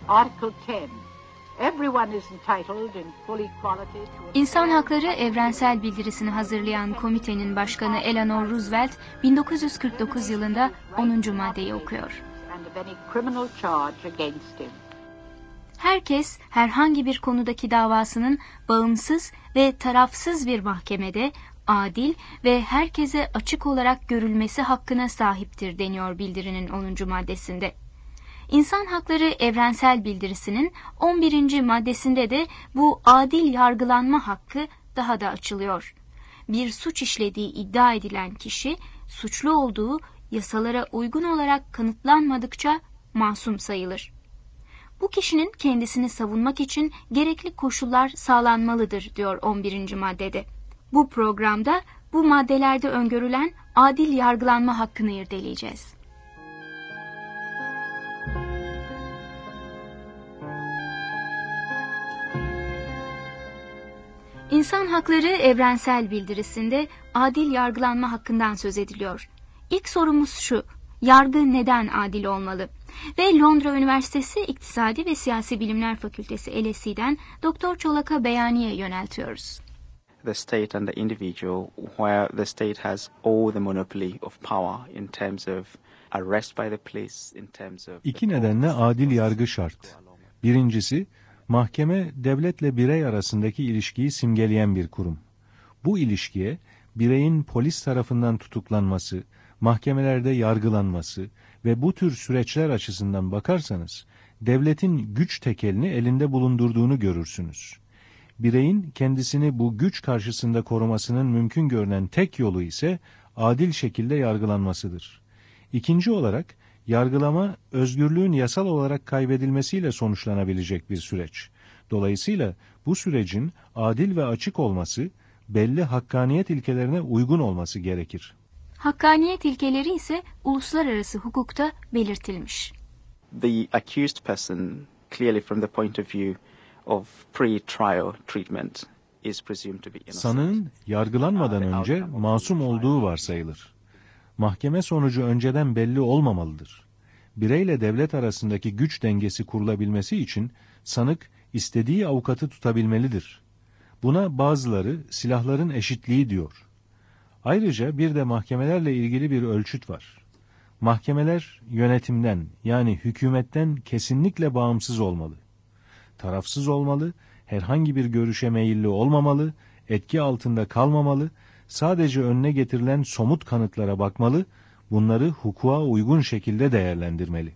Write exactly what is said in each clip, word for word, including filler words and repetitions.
Article ten. Everyone is entitled in full equality to... İnsan Hakları Evrensel Bildirisini hazırlayan komitenin başkanı Eleanor Roosevelt bin dokuz yüz kırk dokuz yılında onuncu maddeyi okuyor. Herkes herhangi bir konudaki davasının bağımsız ve tarafsız bir mahkemede adil ve herkese açık olarak görülmesi hakkına sahiptir deniyor bildirinin onuncu maddesinde. İnsan Hakları Evrensel Bildirisi'nin on birinci maddesinde de bu adil yargılanma hakkı daha da açılıyor. Bir suç işlediği iddia edilen kişi, suçlu olduğu yasalara uygun olarak kanıtlanmadıkça masum sayılır. Bu kişinin kendisini savunmak için gerekli koşullar sağlanmalıdır diyor on birinci maddede. Bu programda bu maddelerde öngörülen adil yargılanma hakkını irdeleyeceğiz. İnsan Hakları Evrensel Bildirisi'nde adil yargılanma hakkından söz ediliyor. İlk sorumuz şu: yargı neden adil olmalı? Ve Londra Üniversitesi İktisadi ve Siyasi Bilimler Fakültesi L S E'den Doktor Çolak'a Beyani'ye yöneltiyoruz. The state and the individual, where the state has all the monopoly of power in terms of arrest by the police, in terms of... İki nedenle adil yargı şart. Birincisi, mahkeme devletle birey arasındaki ilişkiyi simgeleyen bir kurum. Bu ilişkiye bireyin polis tarafından tutuklanması, mahkemelerde yargılanması ve bu tür süreçler açısından bakarsanız, devletin güç tekelini elinde bulundurduğunu görürsünüz. Bireyin kendisini bu güç karşısında korumasının mümkün görünen tek yolu ise adil şekilde yargılanmasıdır. İkinci olarak, yargılama, özgürlüğün yasal olarak kaybedilmesiyle sonuçlanabilecek bir süreç. Dolayısıyla bu sürecin adil ve açık olması, belli hakkaniyet ilkelerine uygun olması gerekir. Hakkaniyet ilkeleri ise uluslararası hukukta belirtilmiş. The accused person, clearly from the point of view of pre-trial treatment, is presumed to be innocent. Sanığın yargılanmadan önce masum olduğu varsayılır. Mahkeme sonucu önceden belli olmamalıdır. Bireyle devlet arasındaki güç dengesi kurulabilmesi için sanık istediği avukatı tutabilmelidir. Buna bazıları silahların eşitliği diyor. Ayrıca bir de mahkemelerle ilgili bir ölçüt var. Mahkemeler yönetimden, yani hükümetten kesinlikle bağımsız olmalı. Tarafsız olmalı, herhangi bir görüşe meyilli olmamalı, etki altında kalmamalı, sadece önüne getirilen somut kanıtlara bakmalı, bunları hukuka uygun şekilde değerlendirmeli.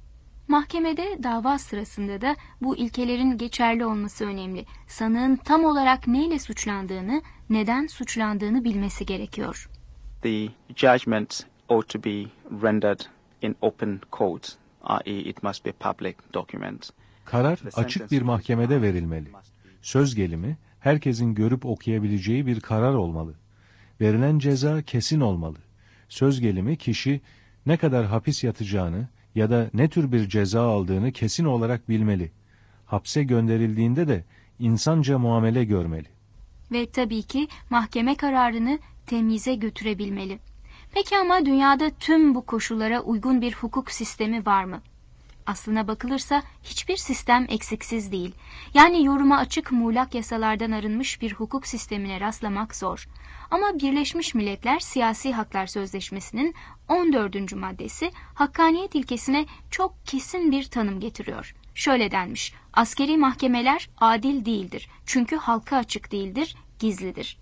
Mahkemede dava sırasında da bu ilkelerin geçerli olması önemli. Sanığın tam olarak neyle suçlandığını, neden suçlandığını bilmesi gerekiyor. The judgment ought to be rendered in open court, that is it must be a public document. Karar açık bir mahkemede verilmeli. Söz gelimi herkesin görüp okuyabileceği bir karar olmalı. Verilen ceza kesin olmalı. Söz gelimi kişi ne kadar hapis yatacağını ya da ne tür bir ceza aldığını kesin olarak bilmeli. Hapse gönderildiğinde de insanca muamele görmeli. Ve tabii ki mahkeme kararını temyize götürebilmeli. Peki ama dünyada tüm bu koşullara uygun bir hukuk sistemi var mı? Aslına bakılırsa hiçbir sistem eksiksiz değil. Yani yoruma açık muğlak yasalardan arınmış bir hukuk sistemine rastlamak zor. Ama Birleşmiş Milletler Siyasi Haklar Sözleşmesi'nin on dördüncü maddesi hakkaniyet ilkesine çok kesin bir tanım getiriyor. Şöyle denmiş: askeri mahkemeler adil değildir. Çünkü halka açık değildir, gizlidir.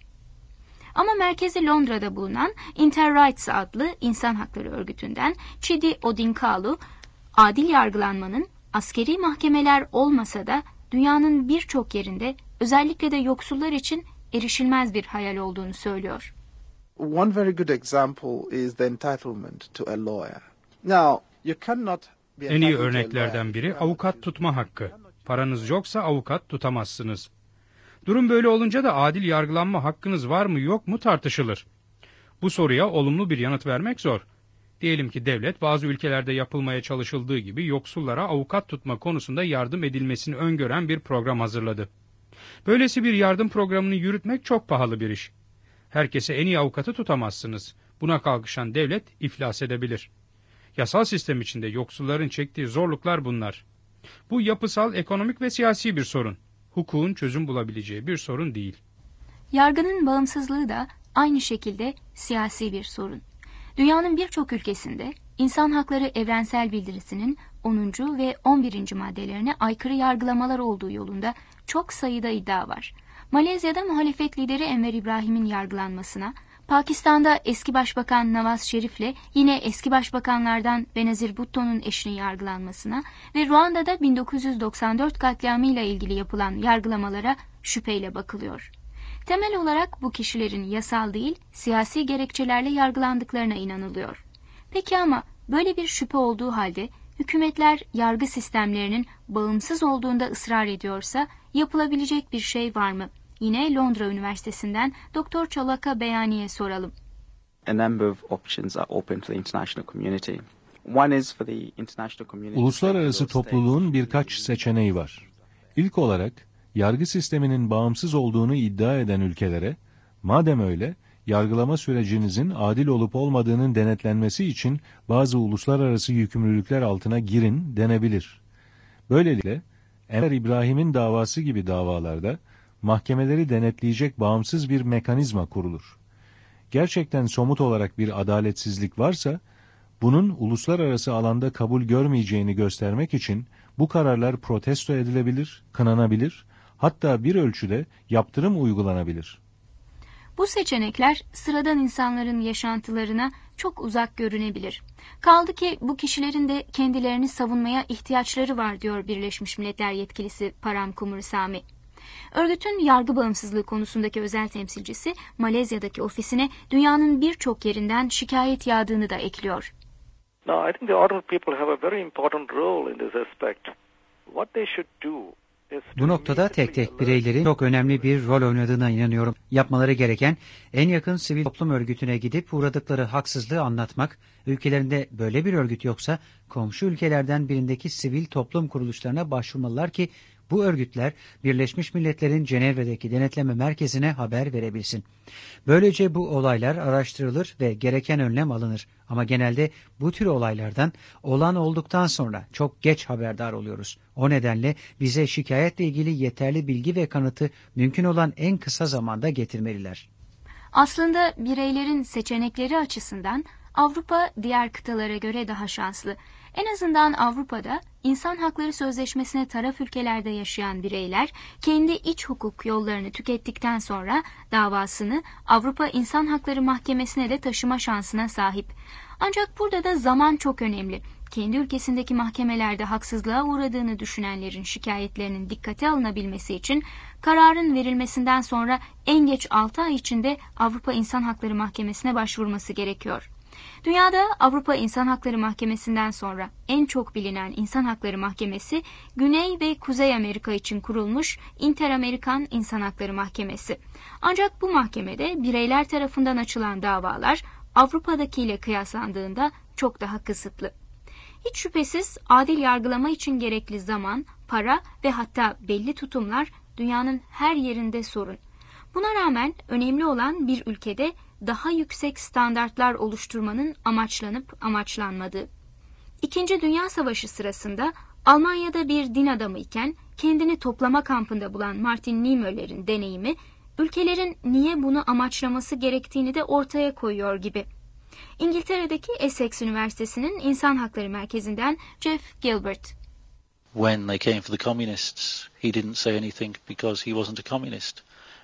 Ama merkezi Londra'da bulunan Inter-Rights adlı insan hakları örgütünden Chidi Odinkalu, adil yargılanmanın askeri mahkemeler olmasa da dünyanın birçok yerinde, özellikle de yoksullar için erişilmez bir hayal olduğunu söylüyor. One very good example is the entitlement to a lawyer. Now, you cannot be En iyi örneklerden biri avukat tutma hakkı. Paranız yoksa avukat tutamazsınız. Durum böyle olunca da adil yargılanma hakkınız var mı yok mu tartışılır. Bu soruya olumlu bir yanıt vermek zor. Diyelim ki devlet bazı ülkelerde yapılmaya çalışıldığı gibi yoksullara avukat tutma konusunda yardım edilmesini öngören bir program hazırladı. Böylesi bir yardım programını yürütmek çok pahalı bir iş. Herkese en iyi avukatı tutamazsınız. Buna kalkışan devlet iflas edebilir. Yasal sistem içinde yoksulların çektiği zorluklar bunlar. Bu yapısal, ekonomik ve siyasi bir sorun. Hukukun çözüm bulabileceği bir sorun değil. Yargının bağımsızlığı da aynı şekilde siyasi bir sorun. Dünyanın birçok ülkesinde İnsan Hakları Evrensel Bildirisi'nin onuncu ve on birinci maddelerine aykırı yargılamalar olduğu yolunda çok sayıda iddia var. Malezya'da muhalefet lideri Enver İbrahim'in yargılanmasına, Pakistan'da eski başbakan Nawaz Şerif'le yine eski başbakanlardan Benazir Bhutto'nun eşinin yargılanmasına ve Ruanda'da bin dokuz yüz doksan dört katliamıyla ilgili yapılan yargılamalara şüpheyle bakılıyor. Temel olarak bu kişilerin yasal değil, siyasi gerekçelerle yargılandıklarına inanılıyor. Peki ama böyle bir şüphe olduğu halde hükümetler yargı sistemlerinin bağımsız olduğunda ısrar ediyorsa yapılabilecek bir şey var mı? Yine Londra Üniversitesi'nden Doktor Chalaka Beyani'ye soralım. A number of options are open to the international community. One is for the international community. Uluslararası topluluğun birkaç seçeneği var. İlk olarak yargı sisteminin bağımsız olduğunu iddia eden ülkelere, madem öyle, yargılama sürecinizin adil olup olmadığının denetlenmesi için bazı uluslararası yükümlülükler altına girin denebilir. Böylelikle, Enver İbrahim'in davası gibi davalarda, mahkemeleri denetleyecek bağımsız bir mekanizma kurulur. Gerçekten somut olarak bir adaletsizlik varsa, bunun uluslararası alanda kabul görmeyeceğini göstermek için bu kararlar protesto edilebilir, kınanabilir, hatta bir ölçüde yaptırım uygulanabilir. Bu seçenekler sıradan insanların yaşantılarına çok uzak görünebilir. Kaldı ki bu kişilerin de kendilerini savunmaya ihtiyaçları var diyor Birleşmiş Milletler yetkilisi Param Cumhurasamy. Örgütün yargı bağımsızlığı konusundaki özel temsilcisi Malezya'daki ofisine dünyanın birçok yerinden şikayet yağdığını da ekliyor. Now, I think the ordinary people have a very important role in this aspect. What they should do is to Bu noktada tek tek bireylerin çok önemli bir rol oynadığına inanıyorum. Yapmaları gereken en yakın sivil toplum örgütüne gidip uğradıkları haksızlığı anlatmak, ülkelerinde böyle bir örgüt yoksa komşu ülkelerden birindeki sivil toplum kuruluşlarına başvurmalılar ki bu örgütler Birleşmiş Milletler'in Cenevre'deki denetleme merkezine haber verebilsin. Böylece bu olaylar araştırılır ve gereken önlem alınır. Ama genelde bu tür olaylardan olan olduktan sonra çok geç haberdar oluyoruz. O nedenle bize şikayetle ilgili yeterli bilgi ve kanıtı mümkün olan en kısa zamanda getirmeliler. Aslında bireylerin seçenekleri açısından Avrupa diğer kıtalara göre daha şanslı. En azından Avrupa'da İnsan Hakları Sözleşmesi'ne taraf ülkelerde yaşayan bireyler kendi iç hukuk yollarını tükettikten sonra davasını Avrupa İnsan Hakları Mahkemesi'ne de taşıma şansına sahip. Ancak burada da zaman çok önemli. Kendi ülkesindeki mahkemelerde haksızlığa uğradığını düşünenlerin şikayetlerinin dikkate alınabilmesi için kararın verilmesinden sonra en geç altı ay içinde Avrupa İnsan Hakları Mahkemesi'ne başvurması gerekiyor. Dünyada Avrupa İnsan Hakları Mahkemesi'nden sonra en çok bilinen İnsan Hakları Mahkemesi, Güney ve Kuzey Amerika için kurulmuş Inter-Amerikan İnsan Hakları Mahkemesi. Ancak bu mahkemede bireyler tarafından açılan davalar Avrupa'dakiyle kıyaslandığında çok daha kısıtlı. Hiç şüphesiz adil yargılama için gerekli zaman, para ve hatta belli tutumlar dünyanın her yerinde sorun. Buna rağmen önemli olan bir ülkede daha yüksek standartlar oluşturmanın amaçlanıp amaçlanmadığı. İkinci Dünya Savaşı sırasında Almanya'da bir din adamı iken kendini toplama kampında bulan Martin Niemöller'in deneyimi, ülkelerin niye bunu amaçlaması gerektiğini de ortaya koyuyor gibi. İngiltere'deki Essex Üniversitesi'nin İnsan Hakları Merkezi'nden Jeff Gilbert. When they came for the communists, he didn't say anything because he wasn't a communist.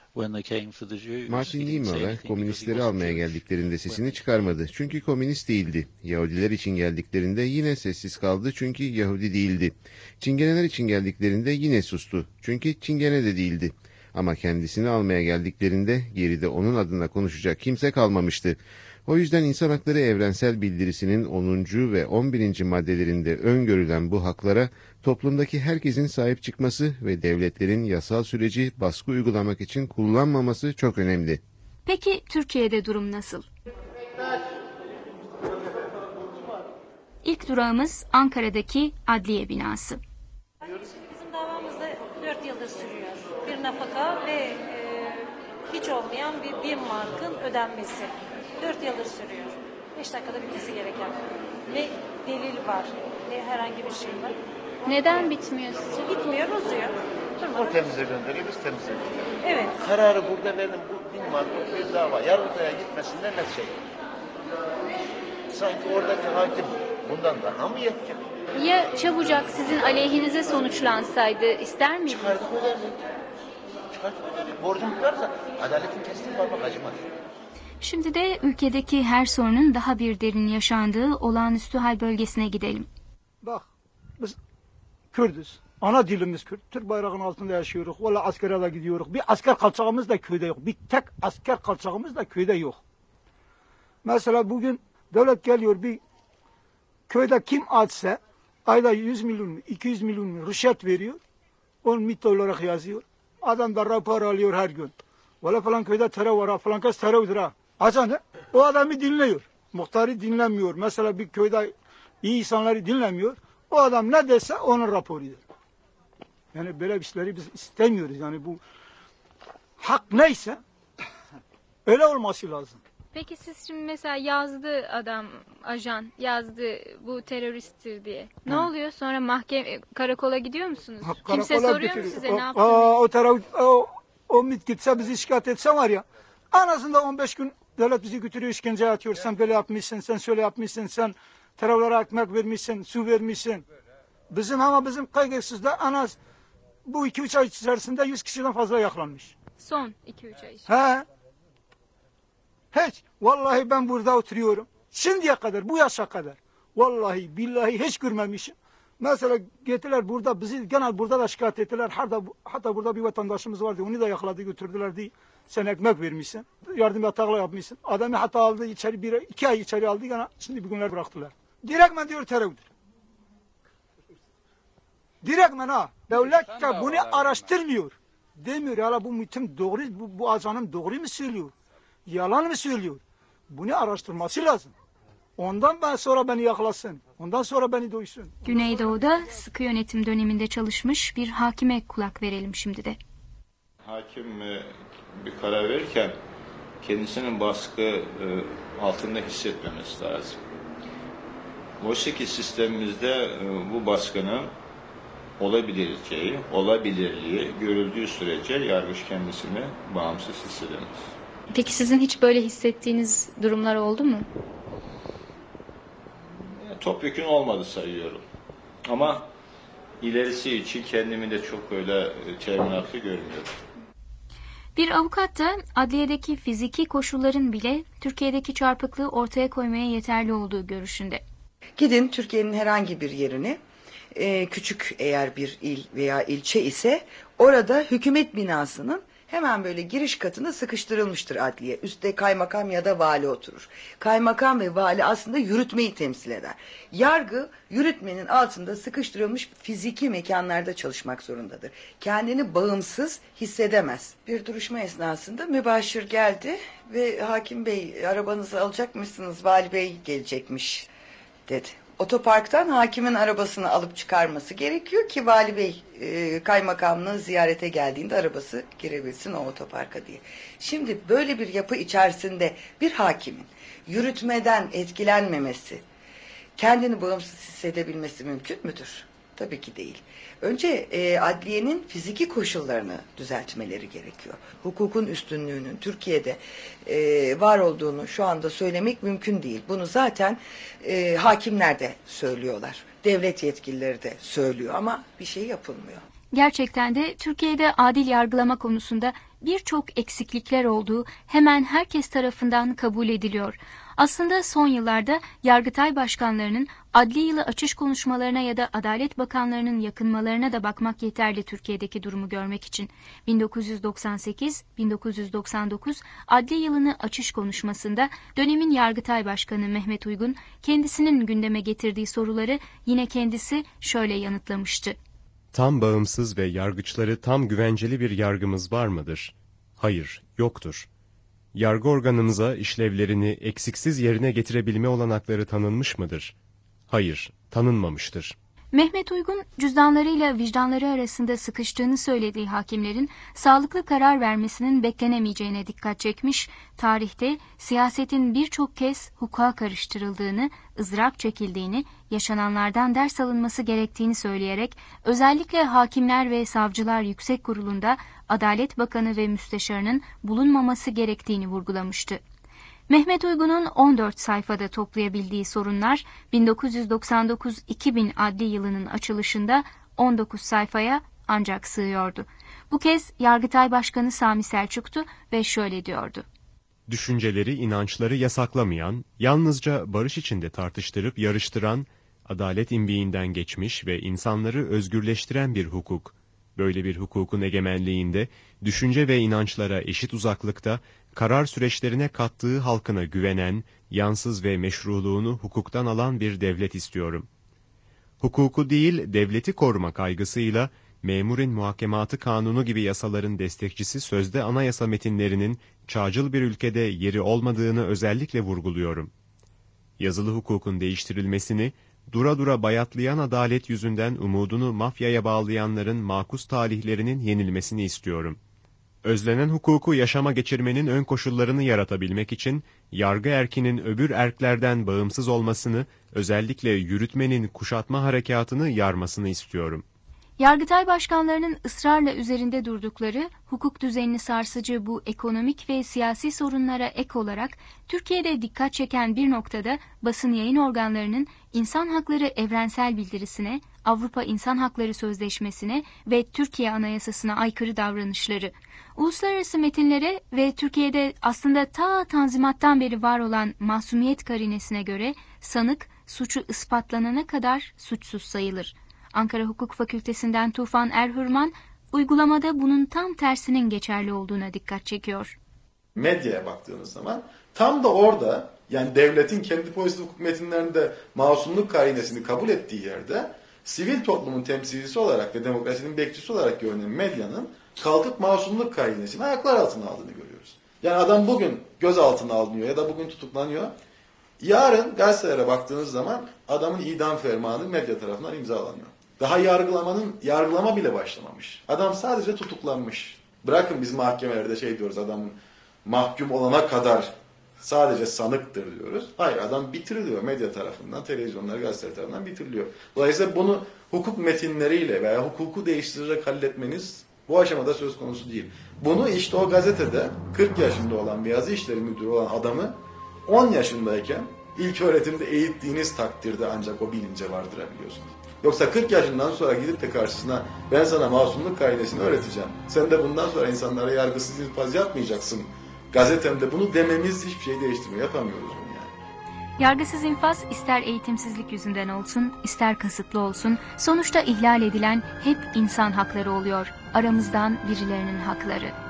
Martin Niemöller, komünistleri almaya geldiklerinde sesini çıkarmadı. Çünkü komünist değildi. Yahudiler için geldiklerinde yine sessiz kaldı. Çünkü Yahudi değildi. Çingeneler için geldiklerinde yine sustu. Çünkü Çingene de değildi. Ama kendisini almaya geldiklerinde geride onun adına konuşacak kimse kalmamıştı. O yüzden İnsan Hakları Evrensel Bildirisi'nin onuncu ve on birinci maddelerinde öngörülen bu haklara toplumdaki herkesin sahip çıkması ve devletlerin yasal süreci baskı uygulamak için kullanmaması çok önemli. Peki Türkiye'de durum nasıl? İlk durağımız Ankara'daki Adliye Binası. Bizim davamız da dört yıldır sürüyor. Bir nafaka ve e, hiç olmayan bir bin markın ödenmesi. Dört yıldır sürüyor. Beş dakikada bitmesi gereken. Ne delil var, ne herhangi bir şey var. Neden bitmiyor sizce? Bitmiyor, uzuyor. O temize gönderiyor, biz temize gönderiyoruz. Evet. Kararı burada verdim, bu bin madde bir dava. Yargıtay'a gitmesinden ne şey? Sanki oradaki hakim bundan daha mı yetkin? Ya çabucak sizin aleyhinize sonuçlansaydı ister miydiniz? Çıkardık öderdik. Çıkardık öderdik. Borcum tutarsa adaletin teslim parmak acımaz. Şimdi de ülkedeki her sorunun daha bir derin yaşandığı olağanüstü hal bölgesine gidelim. Bak, biz Kürdüz. Ana dilimiz Kürt. Türk bayrağının altında yaşıyoruz. Valla askere de gidiyoruz. Bir asker kalçağımız da köyde yok. Bir tek asker kalçağımız da köyde yok. Mesela bugün devlet geliyor, bir köyde kim açsa ayda yüz milyon, iki yüz milyon rüşvet veriyor. Onu mit olarak yazıyor. Adam da rapor alıyor her gün. Valla falan köyde terör var, falan kez terördür ha. Açan ne? O adamı dinliyor. Muhtarı dinlemiyor. Mesela bir köyde iyi insanları dinlemiyor. O adam ne dese onun raporudur. Yani böyle bir şeyleri biz istemiyoruz. Yani bu hak neyse öyle olması lazım. Peki siz şimdi mesela yazdı adam, ajan yazdı bu teröristtir diye. Ne Hı. oluyor? Sonra mahkeme, karakola gidiyor musunuz? Ha, Kimse soruyor getiriyor. mu size o, ne yaptınız? Aa, o terör, o, o mit gitse bizi şikayet etse var ya, en azından on beş gün devlet bizi götürüyor, işkenceye atıyor. Sen böyle yapmışsın, sen şöyle yapmışsın, sen terörlere ekmek vermişsin, su vermişsin. Bizim ama bizim kaygısızda en az bu iki üç ay içerisinde yüz kişiden fazla yakalanmış. Son iki üç ay için. He. Hiç. Vallahi ben burada oturuyorum. Şimdiye kadar, bu yaşa kadar. Vallahi, billahi hiç görmemişim. Mesela getirdiler burada, bizi genel burada da şikayet ettiler. Hatta, hatta burada bir vatandaşımız vardı, onu da yakaladı, götürdüler diye. Sen ekmek vermişsin, yardım yatakla yapmışsın. Adamı hatta aldı, içeri bir, iki ay içeri aldı, gene şimdi bir günler bıraktılar. Direktmen diyor terördür. Direktmen ha. Devlet de bunu araştırmıyor. Demiyor, hala bu mütüm doğru, bu, bu ajanım doğru mu söylüyor? Yalan mı söylüyor? Bunu araştırması lazım. Ondan ben sonra beni yakalasın. Ondan sonra beni duysun. Güneydoğu'da sıkı yönetim döneminde çalışmış bir hakime kulak verelim şimdi de. Hakim bir karar verirken kendisinin baskı altında hissetmemesi lazım. Oysa ki sistemimizde bu baskının olabileceği, olabilirliği görüldüğü sürece yargıç kendisini bağımsız hissedemez. Peki sizin hiç böyle hissettiğiniz durumlar oldu mu? Topyekün olmadı sayıyorum. Ama ilerisi için kendimi de çok öyle teminatlı görmüyorum. Bir avukat da adliyedeki fiziki koşulların bile Türkiye'deki çarpıklığı ortaya koymaya yeterli olduğu görüşünde. Gidin Türkiye'nin herhangi bir yerine, e, küçük eğer bir il veya ilçe ise orada hükümet binasının hemen böyle giriş katında sıkıştırılmıştır adliye. Üstte kaymakam ya da vali oturur. Kaymakam ve vali aslında yürütmeyi temsil eder. Yargı yürütmenin altında sıkıştırılmış fiziki mekanlarda çalışmak zorundadır. Kendini bağımsız hissedemez. Bir duruşma esnasında mübaşir geldi ve hakim bey arabanızı alacak mısınız? Vali bey gelecekmiş dedi. Otoparktan hakimin arabasını alıp çıkarması gerekiyor ki vali bey e, kaymakamlığı ziyarete geldiğinde arabası girebilsin o otoparka diye. Şimdi böyle bir yapı içerisinde bir hakimin yürütmeden etkilenmemesi, kendini bağımsız hissedebilmesi mümkün müdür? Tabii ki değil. Önce e, adliyenin fiziki koşullarını düzeltmeleri gerekiyor. Hukukun üstünlüğünün Türkiye'de e, var olduğunu şu anda söylemek mümkün değil. Bunu zaten e, hakimler de söylüyorlar. Devlet yetkilileri de söylüyor ama bir şey yapılmıyor. Gerçekten de Türkiye'de adil yargılama konusunda birçok eksiklikler olduğu hemen herkes tarafından kabul ediliyor. Aslında son yıllarda Yargıtay başkanlarının adli yılı açış konuşmalarına ya da Adalet Bakanlarının yakınmalarına da bakmak yeterli Türkiye'deki durumu görmek için. bin dokuz yüz doksan sekiz bin dokuz yüz doksan dokuz adli yılını açış konuşmasında dönemin Yargıtay Başkanı Mehmet Uygun kendisinin gündeme getirdiği soruları yine kendisi şöyle yanıtlamıştı. Tam bağımsız ve yargıçları tam güvenceli bir yargımız var mıdır? Hayır, yoktur. Yargı organımıza işlevlerini eksiksiz yerine getirebilme olanakları tanınmış mıdır? Hayır, tanınmamıştır. Mehmet Uygun, cüzdanlarıyla vicdanları arasında sıkıştığını söylediği hakimlerin sağlıklı karar vermesinin beklenemeyeceğine dikkat çekmiş, tarihte siyasetin birçok kez hukuka karıştırıldığını, ızdırap çekildiğini, yaşananlardan ders alınması gerektiğini söyleyerek özellikle Hakimler ve Savcılar Yüksek Kurulu'nda Adalet Bakanı ve Müsteşarının bulunmaması gerektiğini vurgulamıştı. Mehmet Uygun'un on dört sayfada toplayabildiği sorunlar bin dokuz yüz doksan dokuz iki bin adli yılının açılışında on dokuz sayfaya ancak sığıyordu. Bu kez Yargıtay Başkanı Sami Selçuk'tu ve şöyle diyordu. Düşünceleri, inançları yasaklamayan, yalnızca barış içinde tartıştırıp yarıştıran, adalet imbiğinden geçmiş ve insanları özgürleştiren bir hukuk. Böyle bir hukukun egemenliğinde, düşünce ve inançlara eşit uzaklıkta, karar süreçlerine kattığı halkına güvenen, yansız ve meşruluğunu hukuktan alan bir devlet istiyorum. Hukuku değil, devleti koruma kaygısıyla, memurin muhakematı kanunu gibi yasaların destekçisi sözde anayasa metinlerinin çağcıl bir ülkede yeri olmadığını özellikle vurguluyorum. Yazılı hukukun değiştirilmesini, dura dura bayatlayan adalet yüzünden umudunu mafyaya bağlayanların makus talihlerinin yenilmesini istiyorum. Özlenen hukuku yaşama geçirmenin ön koşullarını yaratabilmek için, yargı erkinin öbür erklerden bağımsız olmasını, özellikle yürütmenin kuşatma harekatını yarmasını istiyorum. Yargıtay başkanlarının ısrarla üzerinde durdukları, hukuk düzenini sarsıcı bu ekonomik ve siyasi sorunlara ek olarak, Türkiye'de dikkat çeken bir noktada basın yayın organlarının insan hakları evrensel bildirisine, Avrupa İnsan Hakları Sözleşmesi'ne ve Türkiye Anayasası'na aykırı davranışları, uluslararası metinlere ve Türkiye'de aslında ta Tanzimat'tan beri var olan masumiyet karinesine göre sanık suçu ispatlanana kadar suçsuz sayılır. Ankara Hukuk Fakültesinden Tufan Erhürman, uygulamada bunun tam tersinin geçerli olduğuna dikkat çekiyor. Medyaya baktığınız zaman tam da orada, yani devletin kendi pozitif hukuk metinlerinde masumluk karinesini kabul ettiği yerde, sivil toplumun temsilcisi olarak ve demokrasinin bekçisi olarak görünen medyanın kalkıp masumluk karinesini ayaklar altına aldığını görüyoruz. Yani adam bugün gözaltına alınıyor ya da bugün tutuklanıyor. Yarın gazetelere baktığınız zaman adamın idam fermanı medya tarafından imzalanıyor. Daha yargılamanın, yargılama bile başlamamış. Adam sadece tutuklanmış. Bırakın biz mahkemelerde şey diyoruz, adamın mahkum olana kadar sadece sanıktır diyoruz. Hayır, adam bitiriliyor medya tarafından, televizyonlar, gazeteler tarafından bitiriliyor. Dolayısıyla bunu hukuk metinleriyle veya hukuku değiştirerek halletmeniz bu aşamada söz konusu değil. Bunu işte o gazetede kırk yaşında olan bir yazı işleri müdürü olan adamı on yaşındayken ilk öğretimde eğittiğiniz takdirde ancak o bilince vardırabiliyorsunuz. Yoksa kırk yaşından sonra gidip de karşısına ben sana masumluk kainesini öğreteceğim. Sen de bundan sonra insanlara yargısız infaz yapmayacaksın. Gazetemde bunu dememiz hiçbir şey değiştirmiyor. Yapamıyoruz bunu yani. Yargısız infaz ister eğitimsizlik yüzünden olsun, ister kasıtlı olsun, sonuçta ihlal edilen hep insan hakları oluyor. Aramızdan birilerinin hakları.